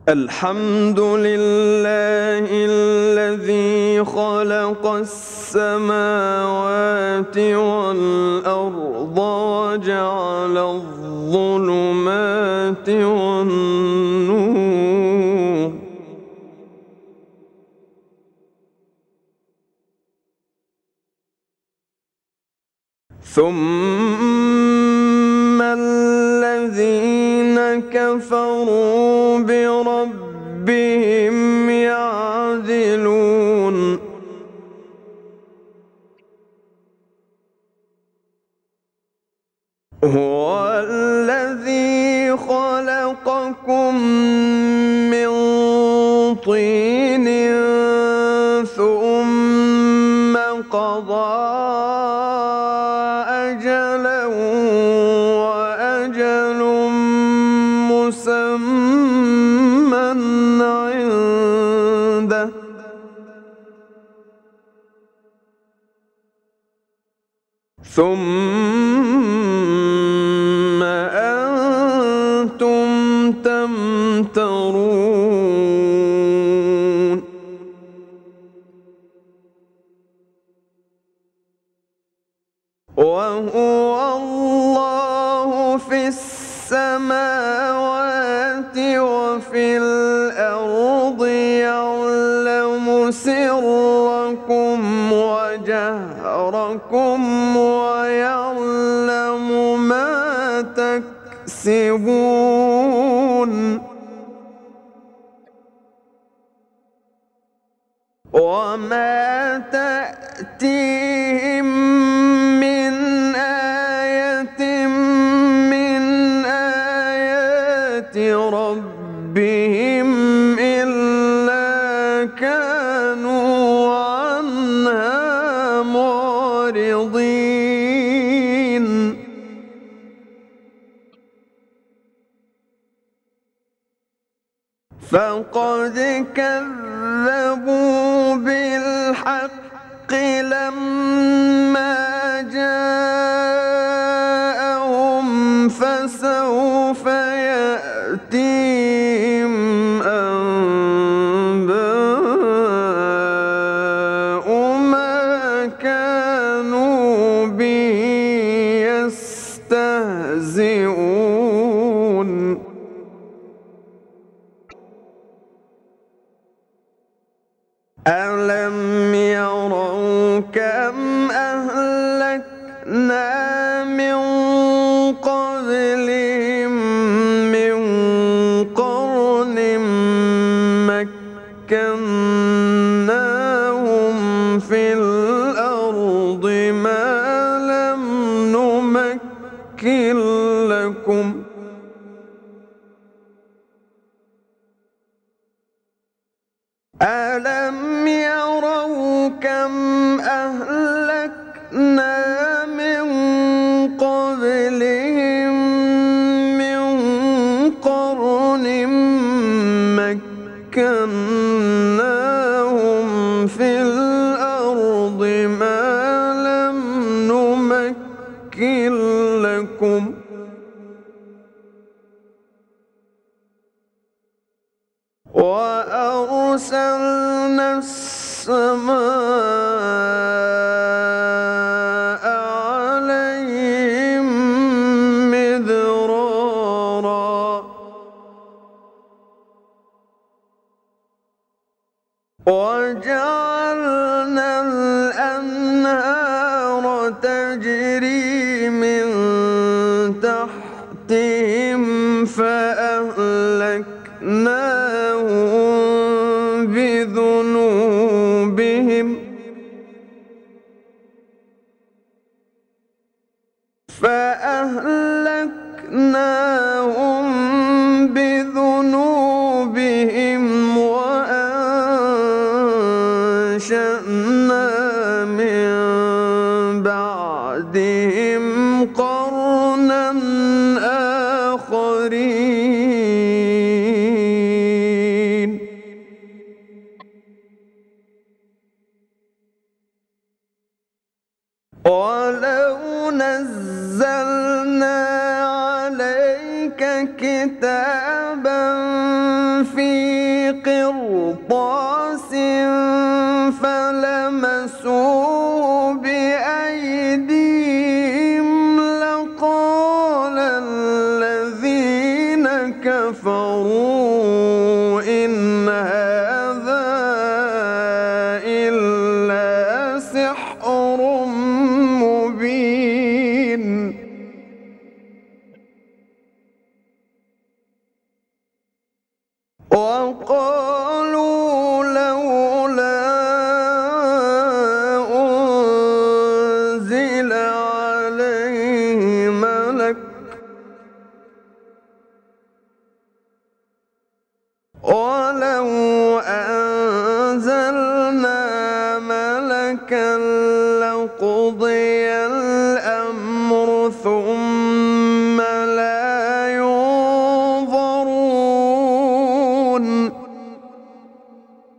الحمد لله الذي خلق السماوات والأرض وجعل الظلمات والنور ثم الذين كفروا بربهم يعدلون هو الذي خلقكم من طين ثم قضى أجلا وأجل مسمى عنده ثم أنتم تمترون وهو الله في السماوات وفي الأرض يعلم سركم وجهركم ويعلم ما تكسبون وما تأتيهم من آية من آيات ربهم إلا كانوا عنها معرضين فقد كذبوا بالحق لما جاءهم فسوف يأتيهم أنباء ما كانوا به يستهزئون ألم يروا كم أهلكنا من قبلهم من قرن مكناهم في الأرض ما لم نمكن لكم ألم يروا كم أهلكنا من قبلهم من قرن مكناهم في الأرض ما لم نمكن لكم وأرسلنا السماء عليهم مدرارا وجعلنا الأنهار تجري من تحتهم فأهلكناهم بذنوبهم وأنشأنا من بعدهم قرنا كتابا في قرطاس فلمسوه بأيديهم لقال الذين كفروا إن هذا إلا سحر مبين. وقالوا لولا أنزل عليه ملك ولو